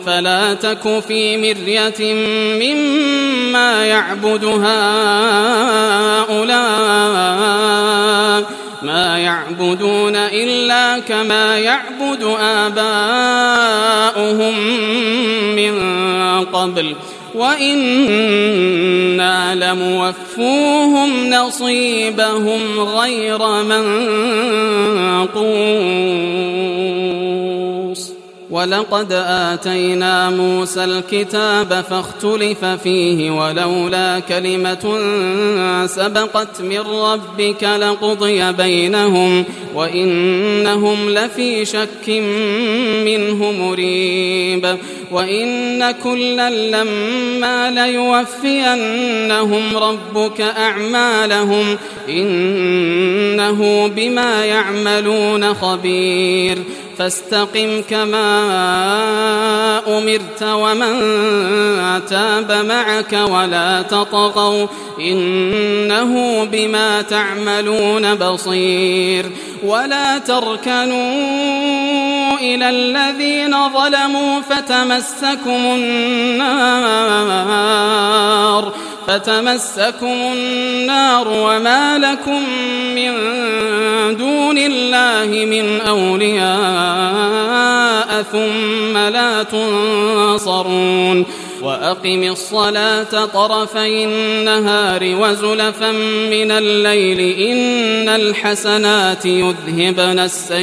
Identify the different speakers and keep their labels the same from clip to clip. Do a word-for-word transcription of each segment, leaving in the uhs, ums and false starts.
Speaker 1: فلا تك في مرية مما يعبد هؤلاء ما يعبدون إلا كما يعبد آباؤهم من قبل وإنا لموفوهم نصيبهم غير منقوص. ولقد آتينا موسى الكتاب فاختلف فيه ولولا كلمة سبقت من ربك لقضي بينهم وإنهم لفي شك منه مريب. وإن كلا لما ليوفينهم ربك أعمالهم إنه بما يعملون خبير. فاستقم كما أمرت ومن تاب معك ولا تطغوا إنه بما تعملون بصير. ولا تركنوا إلى الذين ظلموا فتمسكم النار فتمسكم النار وما لكم من دون الله من أولياء ثم لا تنصرون. وأقم الصلاة طرفي النهار وزلفا من الليل إن الحسنات يذهبن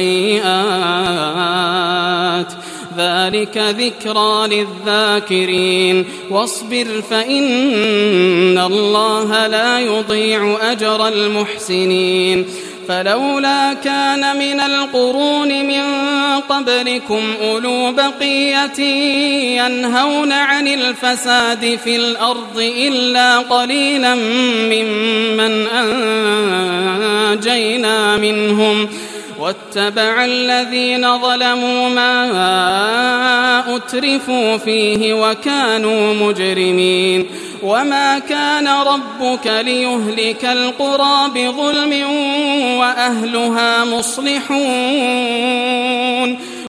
Speaker 1: السيئات ذلك ذكرى للذاكرين. واصبر فإن الله لا يضيع أجر المحسنين. فلولا كان من القرون من قبلكم أولو بقية ينهون عن الفساد في الأرض إلا قليلا ممن أنجينا منهم واتبع الذين ظلموا ما أترفوا فيه وكانوا مجرمين. وما كان ربك ليهلك القرى بظلم وأهلها مصلحون